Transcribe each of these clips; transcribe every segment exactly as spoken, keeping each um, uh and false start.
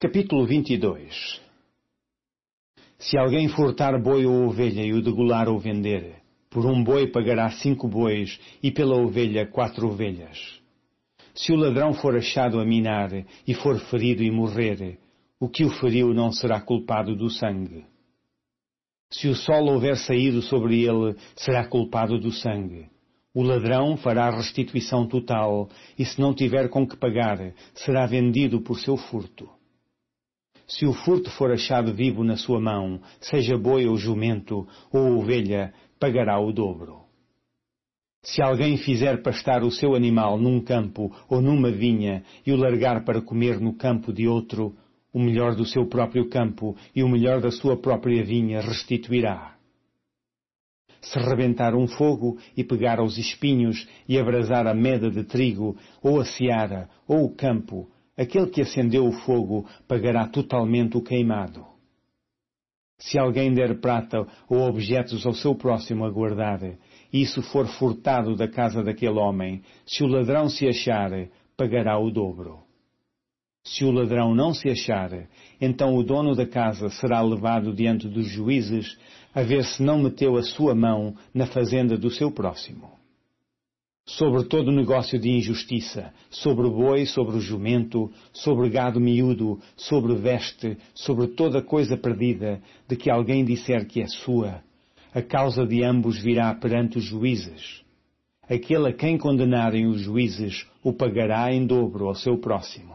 Capítulo vinte e dois. Se alguém furtar boi ou ovelha e o degolar ou vender, por um boi pagará cinco bois e pela ovelha quatro ovelhas. Se o ladrão for achado a minar e for ferido e morrer, o que o feriu não será culpado do sangue. Se o sol houver saído sobre ele, será culpado do sangue. O ladrão fará restituição total, e se não tiver com que pagar, será vendido por seu furto. Se o furto for achado vivo na sua mão, seja boi ou jumento, ou ovelha, pagará o dobro. Se alguém fizer pastar o seu animal num campo ou numa vinha e o largar para comer no campo de outro, o melhor do seu próprio campo e o melhor da sua própria vinha restituirá. Se rebentar um fogo e pegar aos espinhos e abrasar a meda de trigo, ou a seara, ou o campo, aquele que acendeu o fogo pagará totalmente o queimado. Se alguém der prata ou objetos ao seu próximo a guardar, e isso for furtado da casa daquele homem, se o ladrão se achar, pagará o dobro. Se o ladrão não se achar, então o dono da casa será levado diante dos juízes, a ver se não meteu a sua mão na fazenda do seu próximo. Sobre todo negócio de injustiça, sobre o boi, sobre o jumento, sobre gado miúdo, sobre veste, sobre toda coisa perdida, de que alguém disser que é sua, a causa de ambos virá perante os juízes. Aquele a quem condenarem os juízes o pagará em dobro ao seu próximo.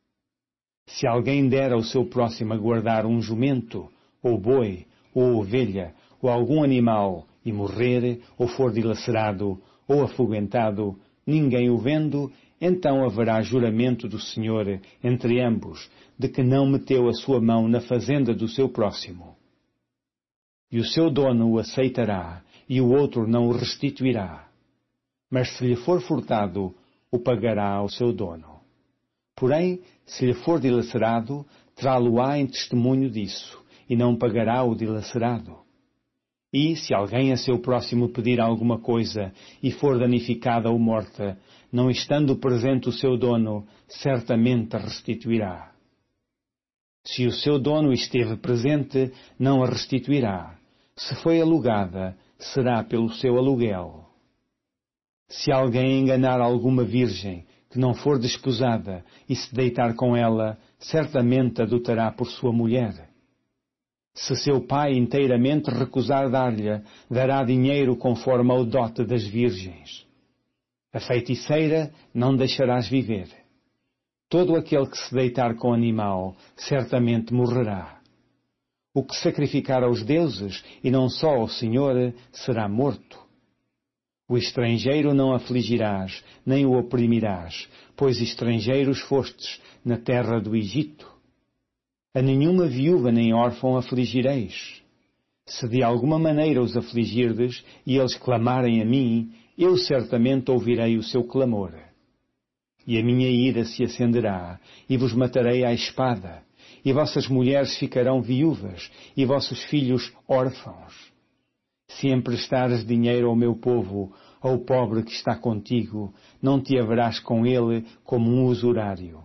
Se alguém der ao seu próximo a guardar um jumento, ou boi, ou ovelha, ou algum animal, e morrer, ou for dilacerado, ou afoguentado, ninguém o vendo, então haverá juramento do Senhor entre ambos, de que não meteu a sua mão na fazenda do seu próximo. E o seu dono o aceitará, e o outro não o restituirá. Mas se lhe for furtado, o pagará ao seu dono. Porém, se lhe for dilacerado, trá-lo-á em testemunho disso, e não pagará o dilacerado. E, se alguém a seu próximo pedir alguma coisa, e for danificada ou morta, não estando presente o seu dono, certamente a restituirá. Se o seu dono esteve presente, não a restituirá. Se foi alugada, será pelo seu aluguel. Se alguém enganar alguma virgem, que não for desposada, e se deitar com ela, certamente a adotará por sua mulher. Se seu pai inteiramente recusar dar-lhe, dará dinheiro conforme ao dote das virgens. A feiticeira não deixarás viver. Todo aquele que se deitar com animal, certamente morrerá. O que sacrificar aos deuses, e não só ao Senhor, será morto. O estrangeiro não afligirás, nem o oprimirás, pois estrangeiros fostes na terra do Egito. A nenhuma viúva nem órfão afligireis. Se de alguma maneira os afligirdes, e eles clamarem a mim, eu certamente ouvirei o seu clamor. E a minha ira se acenderá, e vos matarei à espada, e vossas mulheres ficarão viúvas, e vossos filhos órfãos. Se emprestares dinheiro ao meu povo, ao pobre que está contigo, não te haverás com ele como um usurário.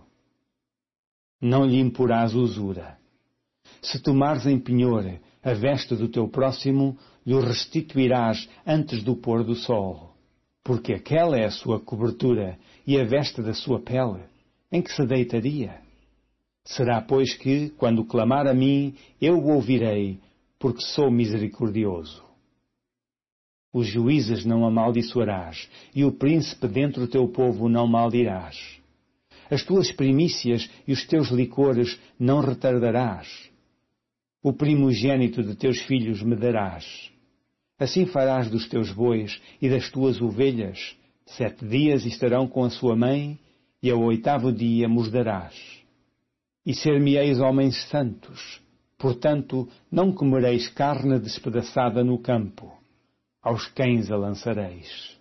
Não lhe imporás usura. Se tomares em penhor a veste do teu próximo, lhe o restituirás antes do pôr do sol, porque aquela é a sua cobertura e a veste da sua pele, em que se deitaria. Será, pois, que, quando clamar a mim, eu o ouvirei, porque sou misericordioso. Os juízes não amaldiçoarás, e o príncipe dentre o teu povo não maldirás. As tuas primícias e os teus licores não retardarás. O primogênito de teus filhos me darás. Assim farás dos teus bois e das tuas ovelhas. Sete dias estarão com a sua mãe, e ao oitavo dia mos darás. E ser-me-eis homens santos. Portanto, não comereis carne despedaçada no campo. Aos cães a lançareis.